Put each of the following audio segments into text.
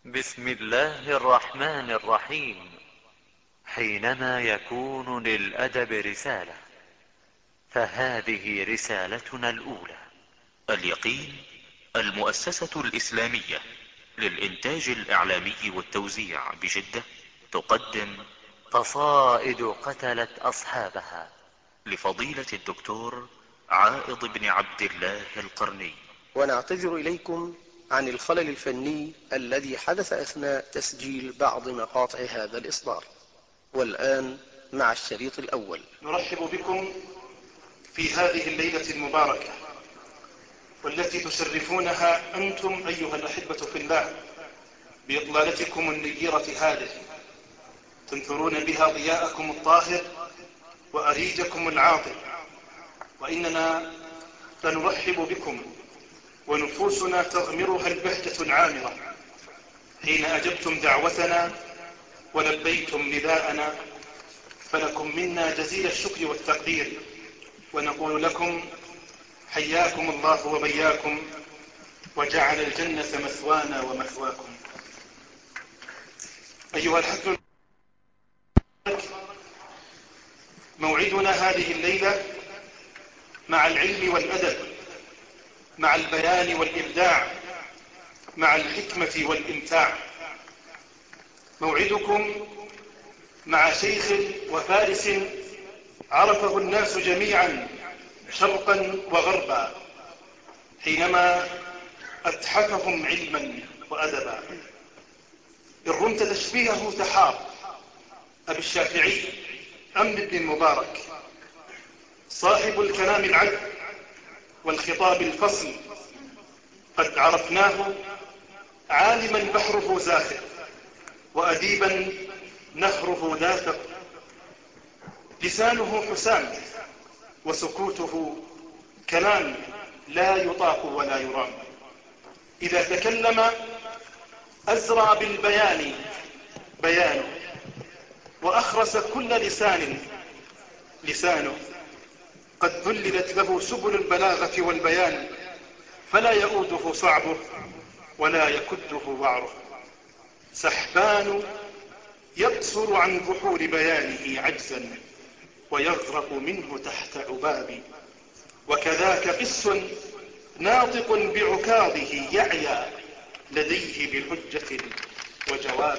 بسم الله الرحمن الرحيم. حينما يكون للأدب رسالة، فهذه رسالتنا الأولى. اليقين، المؤسسة الإسلامية للإنتاج الإعلامي والتوزيع بجدة تقدم قصائد قتلت أصحابها لفضيلة الدكتور عائض بن عبد الله القرني. ونعتذر إليكم عن الخلل الفني الذي حدث أثناء تسجيل بعض مقاطع هذا الإصدار. والآن مع الشريط الأول. نرحب بكم في هذه الليلة المباركة، والتي تشرفونها أنتم أيها الأحبة في الله بإطلالتكم النيرة هذه، تنثرون بها ضياءكم الطاهر وأريجكم العاطر. وإننا لنرحب بكم ونفوسنا تغمرها البهجة العامرة حين أجبتم دعوتنا ولبيتم نداءنا، فلكم منا جزيل الشكر والتقدير، ونقول لكم حياكم الله وبياكم، وجعل الجنة مثوانا ومثواكم. أيها الحفل موعدنا هذه الليلة مع العلم والأدب، مع البيان والإبداع، مع الحكمة والإمتاع. موعدكم مع شيخ وفارس عرفه الناس جميعا شرقا وغربا، حينما أتحفهم علما وأدبا. إن رمت تشبيهه تحار أبي الشافعي أمر بن المبارك، صاحب الكلام العذب والخطاب الفصل، قد عرفناه عالما بحره زاخر، وأديبا نهره دافق. لسانه حسام وسكوته كلام لا يطاق ولا يرام. إذا تكلم أزرع بالبيان بيانه، وأخرس كل لسان لسانه. قد ذللت له سبل البلاغة والبيان، فلا يؤوده صعبه ولا يكده وعره. سحبان يقصر عن بحور بيانه عجزا، ويغرق منه تحت عباب. وكذاك قس ناطق بعكاظه يعيا لديه بحجة وجواب.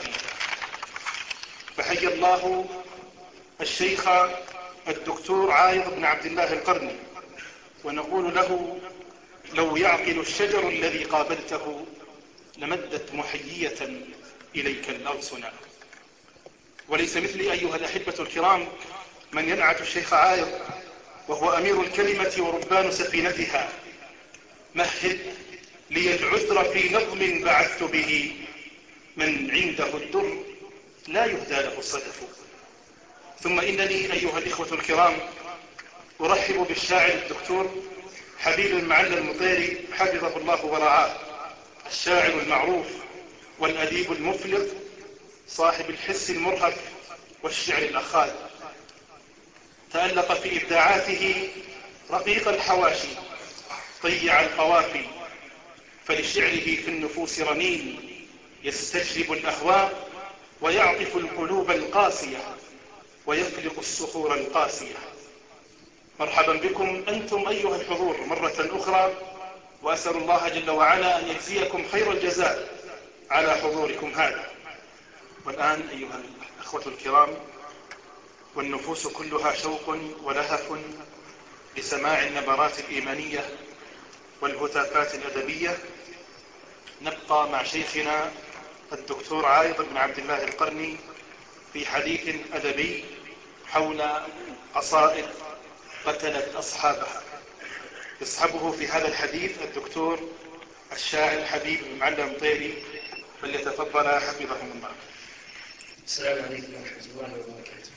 فحيا الله الشيخ الدكتور عائض بن عبد الله القرني، ونقول له لو يعقل الشجر الذي قابلته لمدت محيية إليك الأغصنا. وليس مثلي أيها الأحبة الكرام من ينعت الشيخ عائض وهو أمير الكلمة وربان سفينتها. مهد لي العذر في نظم بعثت به، من عنده الدر لا يهدى له الصدف. ثم إنني أيها الإخوة الكرام أرحب بالشاعر الدكتور حبيب المعلى المطيري حفظه الله ورعاه، الشاعر المعروف والأديب المفلق، صاحب الحس المرهف والشعر الأخاذ. تألق في إبداعاته رقيق الحواشي، طيع القوافي، فلشعره في النفوس رنين يستجلب الأهواء، ويعطف القلوب القاسية، ويفلق الصخور القاسية. مرحبا بكم أنتم أيها الحضور مرة أخرى، وأسأل الله جل وعلا أن يجزيكم خير الجزاء على حضوركم هذا. والآن أيها الأخوة الكرام، والنفوس كلها شوق ولهف لسماع النبرات الإيمانية والهتافات الأدبية، نبقى مع شيخنا الدكتور عائض بن عبد الله القرني في حديث أدبي حول قصائد قتلت أصحابها. يصحبه في هذا الحديث الدكتور الشاعر حبيب المعلى المطيري، فليتفضل حفظهم الله. السلام عليكم ورحمة الله وبركاته.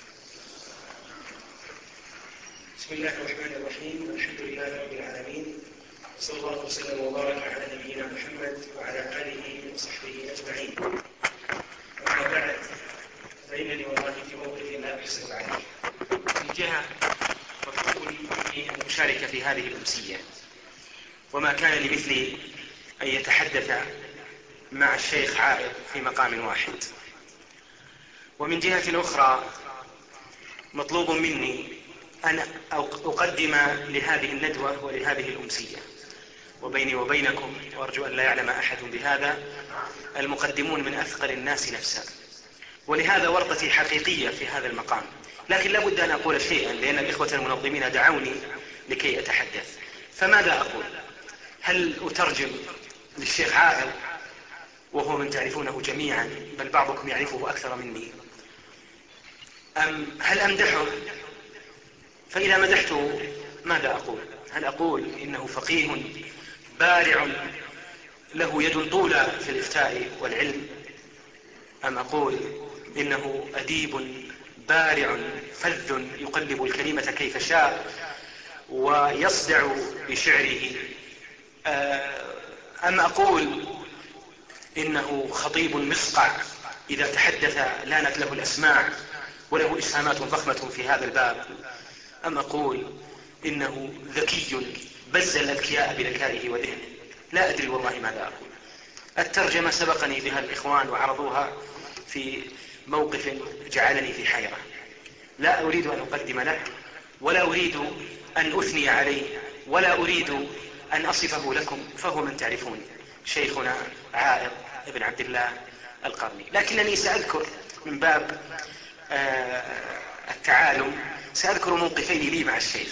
بسم الله الرحمن الرحيم، الحمد لله رب العالمين، صلى الله وسلم وبارك على نبينا محمد وعلى آله وصحبه أجمعين. أما بعد، فإنني والله في موقف لا أحسب عليه. من جهة مطلوب مني أن أشارك في هذه الأمسية، وما كان لمثلي أن يتحدث مع الشيخ عائض في مقام واحد. ومن جهة أخرى مطلوب مني أن أقدم لهذه الندوة ولهذه الأمسية، وبيني وبينكم، وأرجو أن لا يعلم أحد بهذا، المقدمون من أثقل الناس نفسا، ولهذا ورطتي حقيقية في هذا المقام. لكن لا بد أن أقول شيئا، لأن الإخوة المنظمين دعوني لكي أتحدث. فماذا أقول؟ هل أترجم للشيخ عائض وهو من تعرفونه جميعا، بل بعضكم يعرفه أكثر مني؟ أم هل أمدحه؟ فإذا مدحته ماذا أقول؟ هل أقول إنه فقيه بارع له يد طولى في الإفتاء والعلم، أم أقول إنه أديب بارع فذ يقلب الكلمة كيف شاء ويصدع بشعره، أم أقول إنه خطيب مصقع إذا تحدث لانت له الأسماع وله إسهامات ضخمة في هذا الباب، أم أقول إنه ذكي بز الأذكياء بذكائه وذهنه؟ لا أدري والله ماذا أقول. الترجمة سبقني بها الإخوان وعرضوها في موقف جعلني في حيرة. لا أريد أن أقدم له، ولا أريد أن أثني عليه، ولا أريد أن أصفه لكم، فهو من تعرفون، شيخنا عائض بن عبد الله القرني. لكنني سأذكر من باب التعالم، سأذكر موقفين لي مع الشيخ،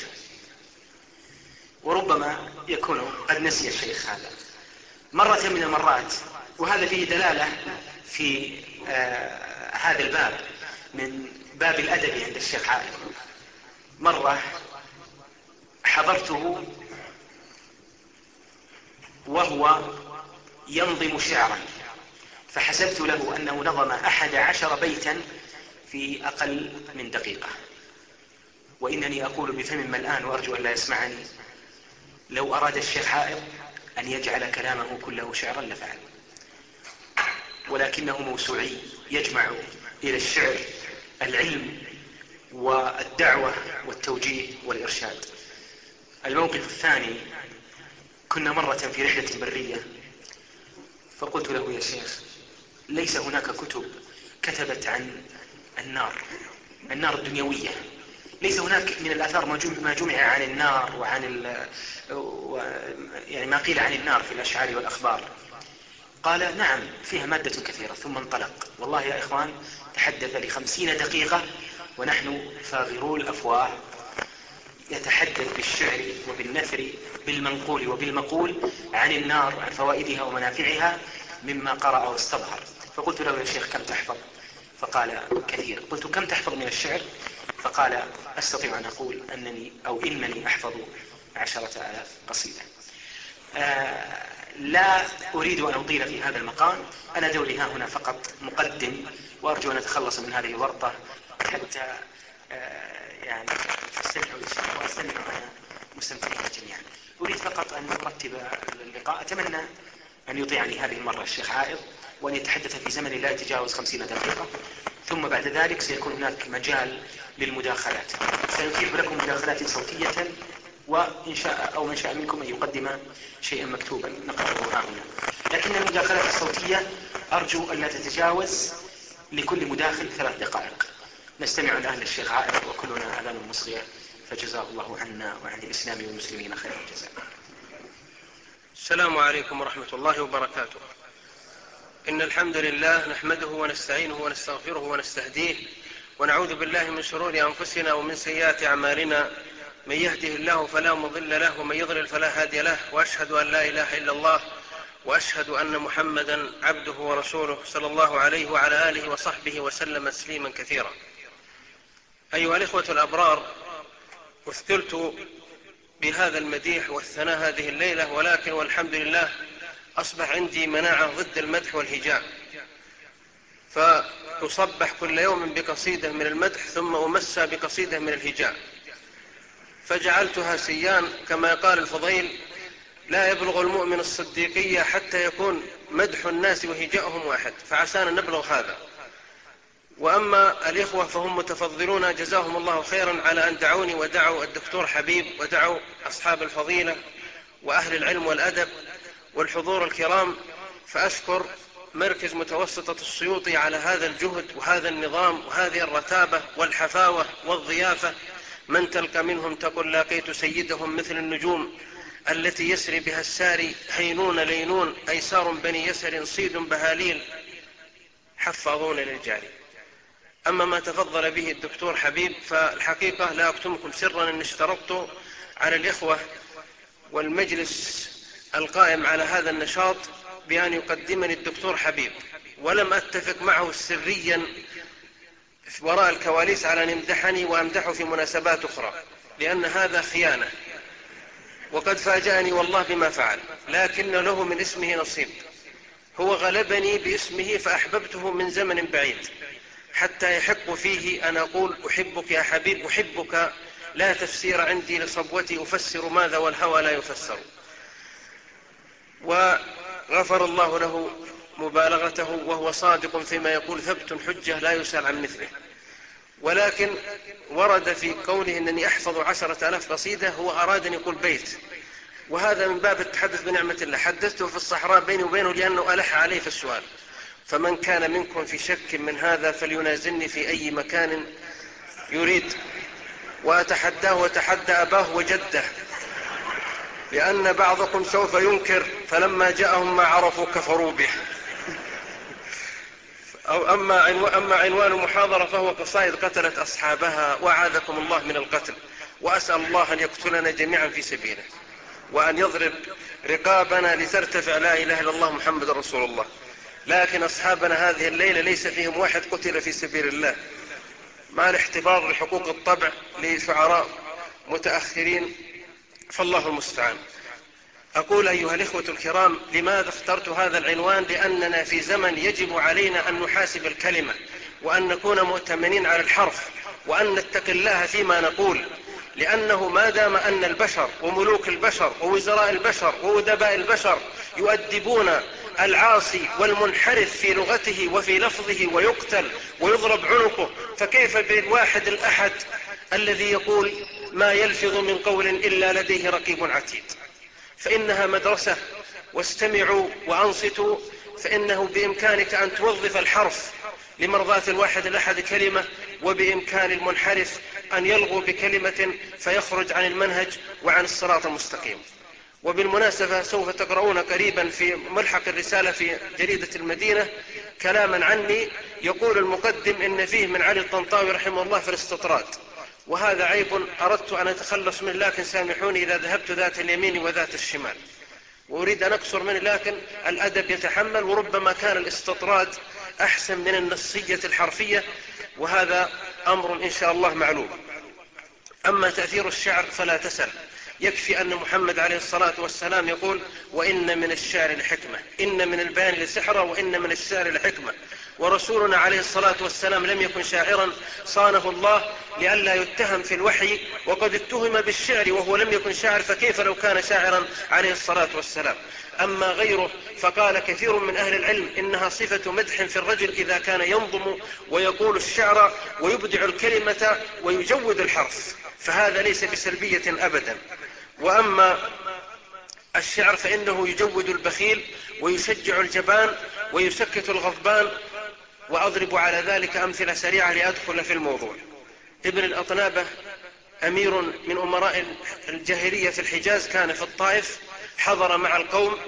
وربما يكون قد نسي الشيخ هذا. مرة من المرات، وهذا فيه دلالة في هذا الباب من باب الأدب عند الشيخ عائض، مرة حضرته وهو ينظم شعرا، فحسبت له أنه نظم 11 بيتا في أقل من دقيقة. وإنني أقول بفم ملآن وأرجو أن لا يسمعني، لو أراد الشيخ عائض أن يجعل كلامه كله شعرا لفعل، ولكنه موسوعي يجمع إلى الشعر العلم والدعوة والتوجيه والإرشاد. الموقف الثاني، كنا مرة في رحلة برية، فقلت له: يا شيخ، ليس هناك كتب كتبت عن النار الدنيوية، ليس هناك من الآثار ما جمع عن النار وعن يعني ما قيل عن النار في الأشعار والأخبار. قال: نعم، فيها مادة كثيرة. ثم انطلق. والله يا إخوان، تحدث ل50 دقيقة ونحن فاغرو الأفواه، يتحدث بالشعر وبالنثر بالمنقول وبالمقول عن النار، عن فوائدها ومنافعها مما قرأ واستظهر. فقلت له: يا شيخ، كم تحفظ؟ فقال: كثير. قلت: كم تحفظ من الشعر؟ فقال: أستطيع أن أقول إنني أحفظ 10,000 قصيدة. لا أريد أن أطيل في هذا المقام، أنا دوري ها هنا فقط مقدم، وأرجو أن أتخلص من هذه الورطة حتى يعني تستمعوا للشيء وأستمع أنا مستمتعين جميعا. أريد فقط أن أرتب اللقاء. أتمنى أن يطيعني هذه المرة الشيخ عائض، وأن يتحدث في زمن لا يتجاوز 50 دقيقة، ثم بعد ذلك سيكون هناك مجال للمداخلات. سنتيح لكم مداخلات صوتية، وإن شاء أو من شاء منكم أن يقدم شيئا مكتوبا نقرأه ها هنا. لكن المداخلات الصوتية أرجو أن لا تتجاوز لكل مداخل 3 دقائق. نستمع الآن للشيخ عائض وكلنا آذان مصغية، فجزاه الله عنا وعن الإسلام والمسلمين خير الجزاء. السلام عليكم ورحمة الله وبركاته. إن الحمد لله نحمده ونستعينه ونستغفره ونستهديه، ونعوذ بالله من شرور أنفسنا ومن سيئات أعمالنا. من يهده الله فلا مضل له، ومن يضلل فلا هادي له، وأشهد أن لا إله إلا الله، وأشهد أن محمدا عبده ورسوله، صلى الله عليه وعلى آله وصحبه وسلم تسليما كثيرا. أيها الإخوة الأبرار، أثقلت بهذا المديح والثناء هذه الليلة، ولكن والحمد لله أصبح عندي مناعة ضد المدح والهجاء، فأصبح كل يوم بقصيدة من المدح ثم أمسى بقصيدة من الهجاء، فجعلتها سيان كما قال الفضيل: لا يبلغ المؤمن الصديقية حتى يكون مدح الناس وهجاءهم واحد، فعسانا نبلغ هذا. وأما الإخوة فهم متفضلون جزاهم الله خيرا على أن دعوني ودعوا الدكتور حبيب ودعوا أصحاب الفضيلة وأهل العلم والأدب والحضور الكرام فأشكر مركز متوسطة السيوطي على هذا الجهد وهذا النظام وهذه الرتابة والحفاوة والضيافة. من تلقى منهم تقول لاقيت سيدهم مثل النجوم التي يسري بها الساري، هينون لينون أيسار بني يسر صيد بهاليل حفاظون للجاري. أما ما تفضل به الدكتور حبيب فالحقيقة لا أكتمكم سرا أن اشترطت على الإخوة والمجلس القائم على هذا النشاط بأن يقدمني الدكتور حبيب، ولم أتفق معه سريا وراء الكواليس على أن يمدحني وأمدحه في مناسبات أخرى، لأن هذا خيانة، وقد فاجأني والله بما فعل، لكن له من اسمه نصيب. هو غلبني باسمه فأحببته من زمن بعيد، حتى يحق فيه أن أقول أحبك يا حبيب أحبك، لا تفسير عندي لصبوتي أفسر ماذا والهوى لا يفسر. وغفر الله له مبالغته، وهو صادق فيما يقول ثبت حجة لا يسأل عن مثله. ولكن ورد في قوله أنني أحفظ 10,000 قصيدة، هو أراد أن يقول بيت، وهذا من باب التحدث بنعمة الله. حدثته في الصحراء بيني وبينه لأنه ألح عليه في السؤال. فمن كان منكم في شك من هذا فلينازلني في أي مكان يريد، وأتحداه وتحدى أباه وجده، لأن بعضكم سوف ينكر فلما جاءهم ما عرفوا كفروا به. أما عنوان المحاضرة فهو قصائد قتلت أصحابها وأعاذكم الله من القتل، وأسأل الله أن يقتلنا جميعا في سبيله، وأن يضرب رقابنا لترتفع لا إله إلا الله محمد رسول الله. لكن أصحابنا هذه الليلة ليس فيهم واحد قتل في سبيل الله، مع الاحتفاظ بحقوق الطبع لشعراء متأخرين، فالله المستعان. أقول أيها الإخوة الكرام، لماذا اخترت هذا العنوان؟ لأننا في زمن يجب علينا أن نحاسب الكلمة، وأن نكون مؤتمنين على الحرف، وأن نتقي الله فيما نقول، لأنه ما دام أن البشر وملوك البشر ووزراء البشر وأدباء البشر يؤدبون العاصي والمنحرف في لغته وفي لفظه ويقتل ويضرب عنقه، فكيف بالواحد الأحد الذي يقول ما يلفظ من قول إلا لديه رقيب عتيد؟ فإنها مدرسة، واستمعوا وأنصتوا، فإنه بإمكانك أن توظف الحرف لمرضاة الواحد الأحد كلمة، وبإمكان المنحرف أن يلغو بكلمة فيخرج عن المنهج وعن الصراط المستقيم. وبالمناسبة سوف تقرؤون قريبا في ملحق الرسالة في جريدة المدينة كلاما عني يقول المقدم إن فيه من علي الطنطاوي رحمه الله في الاستطراد، وهذا عيب أردت أن أتخلص منه، لكن سامحوني إذا ذهبت ذات اليمين وذات الشمال، وأريد أن أكسر منه، لكن الأدب يتحمل، وربما كان الاستطراد أحسن من النصية الحرفية، وهذا أمر إن شاء الله معلوم. أما تأثير الشعر فلا تسأل، يكفي أن محمد عليه الصلاة والسلام يقول وإن من الشعر لحكمة، إن من البيان لسحرة، وإن من الشعر لحكمة. ورسولنا عليه الصلاة والسلام لم يكن شاعرا، صانه الله لئلا يتهم في الوحي، وقد اتهم بالشعر وهو لم يكن شاعر، فكيف لو كان شاعرا عليه الصلاة والسلام؟ أما غيره فقال كثير من أهل العلم إنها صفة مدح في الرجل إذا كان ينظم ويقول الشعر ويبدع الكلمة ويجود الحرف، فهذا ليس بسلبية أبدا. وأما الشعر فإنه يجود البخيل ويشجع الجبان ويسكت الغضبان، وأضرب على ذلك أمثلة سريعة لأدخل في الموضوع. ابن الأطنابة أمير من أمراء الجاهلية في الحجاز، كان في الطائف، حضر مع القوم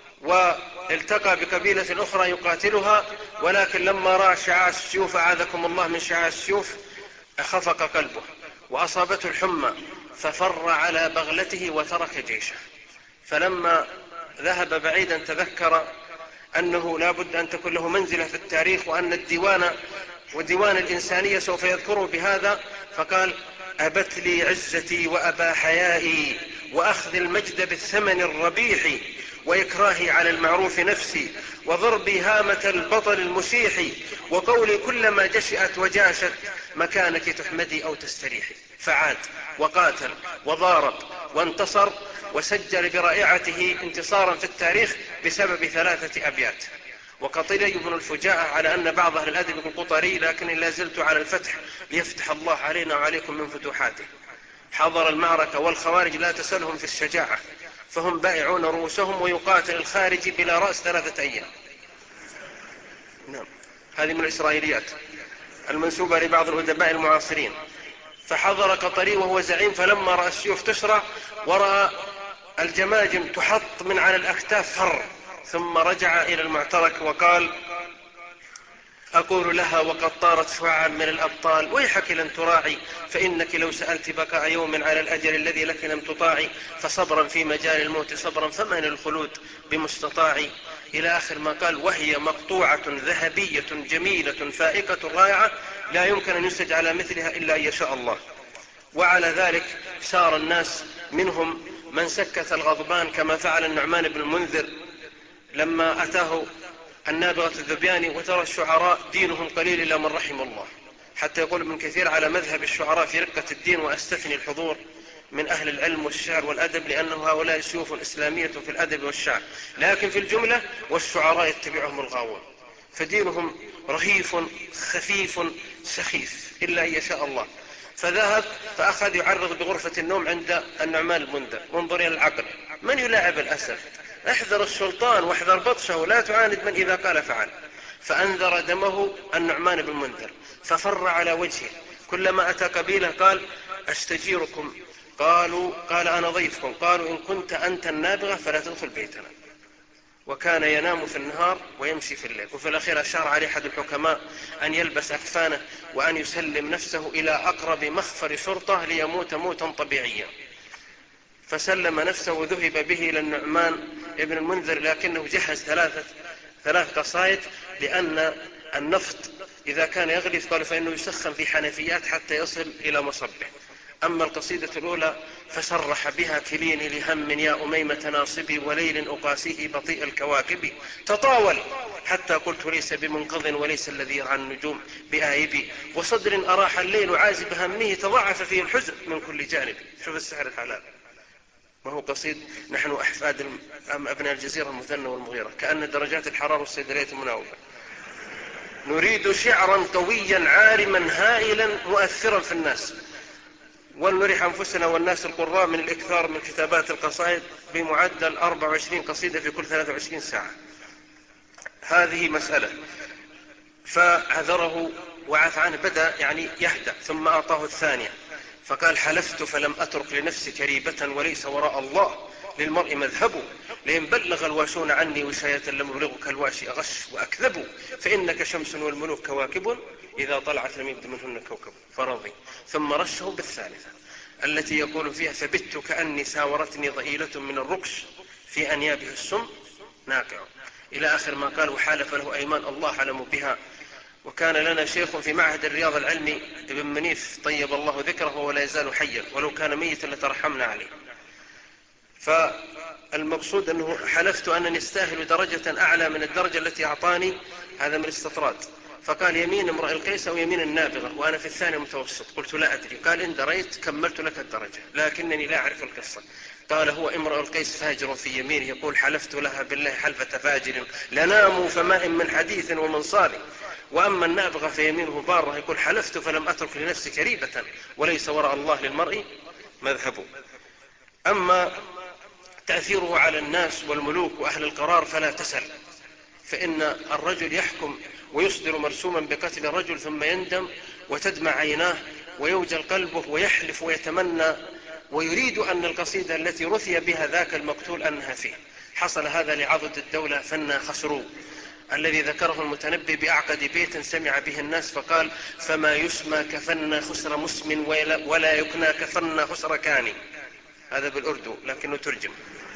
والتقى بقبيلة أخرى يقاتلها، ولكن لما رأى شعاع السيوف أعاذكم الله من شعاع السيوف خفق قلبه وأصابته الحمى، ففر على بغلته وترك جيشه. فلما ذهب بعيدا تذكر أنه لا بد أن تكون له منزلة في التاريخ، وأن الديوان وديوان الإنسانية سوف يذكره بهذا، فقال أبت لي عزتي وأبا حيائي، وأخذ المجد بالثمن الربيح، وإكراهي على المعروف نفسي، وضربي هامة البطل المشيح، وقولي كلما جشأت وجاشت مكانك تحمدي أو تستريحي. فعاد وقاتل وضارب وانتصر، وسجل برائعته انتصارا في التاريخ بسبب 3 أبيات. وقطري بن الفجاءة على أن بعض أهل الأدب يقول قطري، لكني لا زلت على الفتح ليفتح الله علينا وعليكم من فتوحاته. حضر المعركة والخوارج لا تسألهم في الشجاعة، فهم بائعون رؤوسهم، ويقاتل الخارجي بلا رأس 3 أيام. نعم، هذه من الإسرائيليات المنسوبة لبعض الأدباء المعاصرين. فحضر قطري وهو زعيم، فلما رأى السيوف تشرع ورأى الجماجم تحط من على الأكتاف فر، ثم رجع إلى المعترك وقال: أقول لها وقد طارت شعاعا من الأبطال: ويحك لن تراعي، فإنك لو سألت بكاء يوم على الأجل الذي لك لم تطاعي، فصبرا في مجال الموت صبرا، فمن الخلود بمستطاع. إلى آخر ما قال. وهي مقطوعة ذهبية جميلة فائقة رائعة، لا يمكن أن ينسج على مثلها إلا أن يشاء الله. وعلى ذلك سار الناس، منهم من سكت الغضبان كما فعل النعمان بن المنذر لما أتاه النابغة الذبياني: وترى الشعراء دينهم قليل إلا من رحم الله. حتى يقول ابن كثير: على مذهب الشعراء في رقة الدين، وأستثني الحضور من أهل العلم والشعر والأدب، لأنه هؤلاء سيوف إسلامية في الأدب والشعر، لكن في الجملة والشعراء يتبعهم الغاوون، فدينهم رهيف خفيف سخيف إلا أن يشاء الله. فذهب فأخذ يعرض بغرفة النوم عند النعمان المنذر. انظر إلى العقل، من يلاعب الأسد؟ احذر السلطان واحذر بطشه، لا تعاند من إذا قال فعل. فأنذر دمه النعمان بن المنذر، ففر على وجهه. كلما أتى قبيلة قال: أستجيركم. قال: أنا ضيفكم. قالوا: إن كنت أنت النابغة فلا تدخل بيتنا. وكان ينام في النهار ويمشي في الليل. وفي الأخير أشار عليه أحد الحكماء أن يلبس أكفانه وأن يسلم نفسه إلى أقرب مخفر شرطة ليموت موتا طبيعيا. فسلم نفسه وذهب به إلى النعمان ابن المنذر، لكنه جهز 3 قصائد، لأن النفط إذا كان يغلي قالوا فإنه يسخن في حنفيات حتى يصل إلى مصبه. أما القصيدة الأولى فصرح بها: كليني لهم يا أميمة ناصبي، وليل أقاسيه بطيء الكواكب، تطاول حتى قلت ليس بمنقض، وليس الذي يرعى النجوم بآيبي، وصدر أراح الليل عازب همه، تضاعف فيه الحزن من كل جانب. شوف السحر الحلال، ما هو قصيد. نحن أحفاد أبناء الجزيرة المثنى والمغيرة، كأن درجات الحرارة والصيدلية مناوبة. نريد شعرا قويا عارما هائلا مؤثرا في الناس، ولنريح أنفسنا والناس القراء من الإكثار من كتابات القصائد بمعدل 24 قصيدة في كل 23 ساعة. هذه مسألة. فعذره وعفى عنه، بدأ يعني يهدأ، ثم أعطاه الثانية فقال: حلفت فلم أترك لنفسي كريبة، وليس وراء الله للمرء مذهب، لئن بلغ الواشون عني وشاية لم يبلغك الواشي أغش وأكذب، فإنك شمس والملوك كواكب، إذا طلعت لم يبد منهن كوكب. فرضي. ثم رشه بالثالثة التي يقول فيها: فبت كأني ساورتني ضئيلة من الركش، في أنيابه السم ناقع، إلى آخر ما قال. وحالف له أيمان الله أعلم بها. وكان لنا شيخ في معهد الرياض العلمي ابن منيف طيب الله ذكره، ولا يزال حيا، ولو كان ميتا لترحمنا عليه. فالمقصود أنه حلفت أنني استاهل درجة أعلى من الدرجة التي أعطاني، هذا من الاستطراد. فقال: يمين امرئ القيس أو يمين النابغة، وأنا في الثاني متوسط. قلت: لا أدري. قال: إن دريت كملت لك الدرجة، لكنني لا أعرف القصة. قال: هو امرؤ القيس فاجر في يمينه، يقول: حلفت لها بالله حلفة فاجر، لناموا فماء من حديث ومن صال. وأما النابغة فيمينه بارة، يقول: حلفت فلم أترك لنفسي كريبة، وليس وراء الله للمرء مذهب. أما تأثيره على الناس والملوك وأهل القرار فلا تسل، فإن الرجل يحكم ويصدر مرسوما بقتل الرجل، ثم يندم وتدمع عيناه ويوجل قلبه ويحلف ويتمنى ويريد أن القصيدة التي رثي بها ذاك المقتول أنها فيه. حصل هذا لعضد الدولة فنا خسروا، الذي ذكره المتنبي بأعقد بيت سمع به الناس، فقال: فما يسمى كفنا خسر مسلم، ولا يكنى كفنا خسر كاني. هذا بالأردو لكنه ترجم.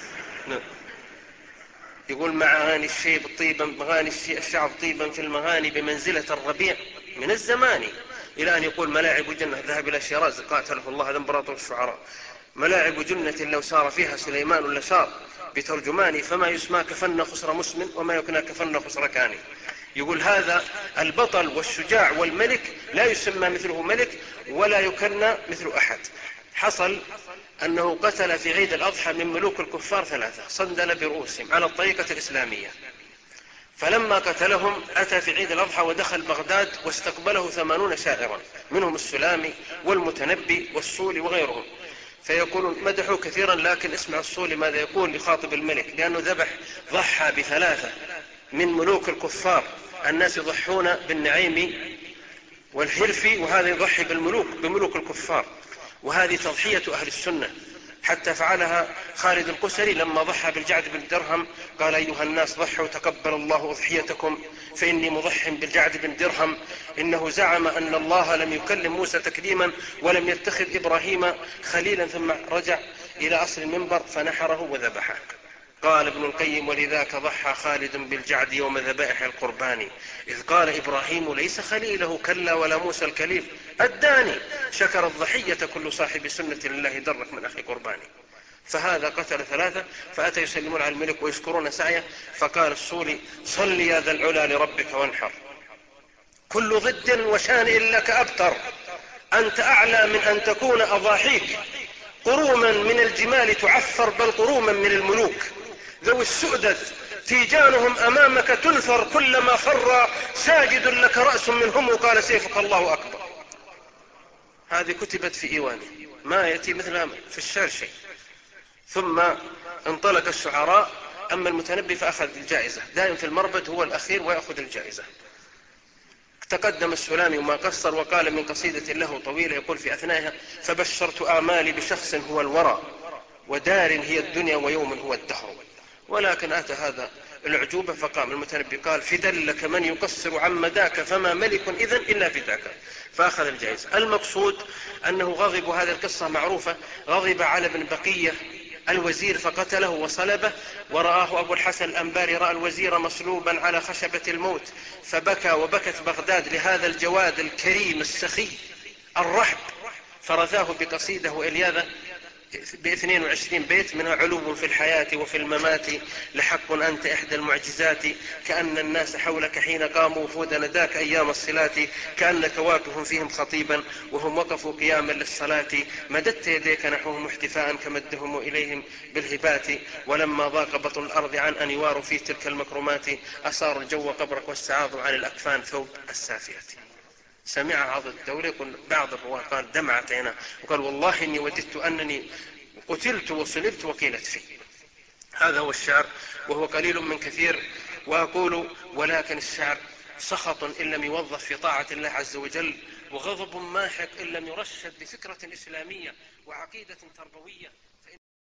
يقول: مغاني الشيب طيبا، مغاني الشعب طيبا في المغاني، بمنزلة الربيع من الزمان، إلى أن يقول: ملاعب جنة. ذهب إلى شيراز قاتله الله، هذا امبراطور الشعراء. ملاعب جنة لو سار فيها سليمان لسار بترجماني، فما يسمى كفن خسر مسلم، وما يكنى كفن خسر كاني. يقول: هذا البطل والشجاع والملك لا يسمى مثله ملك، ولا يكنى مثل أحد. حصل أنه قتل في عيد الأضحى من ملوك الكفار 3 صندل برؤوسهم على الطريقة الإسلامية. فلما قتلهم أتى في عيد الأضحى ودخل بغداد، واستقبله 80 شاعرا، منهم السلامي والمتنبي والصولي وغيرهم. فيقولون مدحوا كثيرا، لكن اسمع الصولي ماذا يقول لخاطب الملك، لأنه ضحى بثلاثة من ملوك الكفار. الناس يضحون بالنعيم والحرف، وهذا يضحي بملوك الكفار، وهذه تضحية أهل السنة، حتى فعلها خالد القسري لما ضحى بالجعد بن درهم، قال أيها الناس ضحوا تقبل الله أضحيتكم فإني مضح بالجعد بن درهم، إنه زعم أن الله لم يكلم موسى تكليما ولم يتخذ إبراهيم خليلا، ثم رجع إلى أصل المنبر فنحره وذبحه. قال ابن القيم ولذاك ضحى خالد بالجعد يوم ذبائح القربان، إذ قال إبراهيم ليس خليله كلا ولا موسى الكليم الداني، شكر الضحية كل صاحب سنة لله درك من أخي قرباني. فهذا قتل ثلاثة، فأتى يسلمون على الملك ويشكرون سعيه، فقال الصولي صل يا ذا العلا لربك وانحر، كل ضد وشان لك أبتر، أنت أعلى من أن تكون أضاحيك قروما من الجمال تعفر، بل قروما من الملوك ذوي السؤدد تيجانهم أمامك تنثر، كلما خر ساجد لك رأس منهم قال سيفك الله أكبر. هذه كتبت في إيوانه، ما يأتي مثلها في الشعر شيء. ثم انطلق الشعراء، أما المتنبي فأخذ الجائزة، دائم في المربد هو الأخير ويأخذ الجائزة. تقدم السلامي وما قصر وقال من قصيدة له طويلة يقول في أثنائها فبشرت آمالي بشخص هو الورى، ودار هي الدنيا ويوم هو الدهر، ولكن أتى هذا العجوبة فقام المتنبي قال فدلك من يقصر عن مداك فما ملك إذن إلا فداك، فأخذ الجائزة. المقصود أنه غضب، وهذه القصة معروفة، غضب على ابن بقية الوزير فقتله وصلبه، ورآه أبو الحسن الأنباري رأى الوزير مصلوبا على خشبة الموت فبكى، وبكت بغداد لهذا الجواد الكريم السخي الرحب، فرثاه بقصيده إلياذة ب22 بيت منها علو في الحياة وفي الممات، لحق أنت إحدى المعجزات، كأن الناس حولك حين قاموا وفود نداك أيام الصلاة، كأنك واقف فيهم خطيبا وهم وقفوا قياما للصلاة، مددت يديك نحوهم احتفاء كمدهم إليهم بالهبات، ولما ضاق بطن الأرض عن أن يواروا في تلك المكرمات، أصار الجو قبرك واستعاضوا عن الأكفان ثوب السافية. سمع عض الدولة، يقول بعض الرواة قال دمعت عينه وقال والله إني وددت أنني قتلت وصلبت وقيلت فيه. هذا هو الشعر، وهو قليل من كثير. وأقول ولكن الشعر سخط إن لم يوظف في طاعة الله عز وجل، وغضب ماحق إن لم يرشد بفكرة إسلامية وعقيدة تربوية.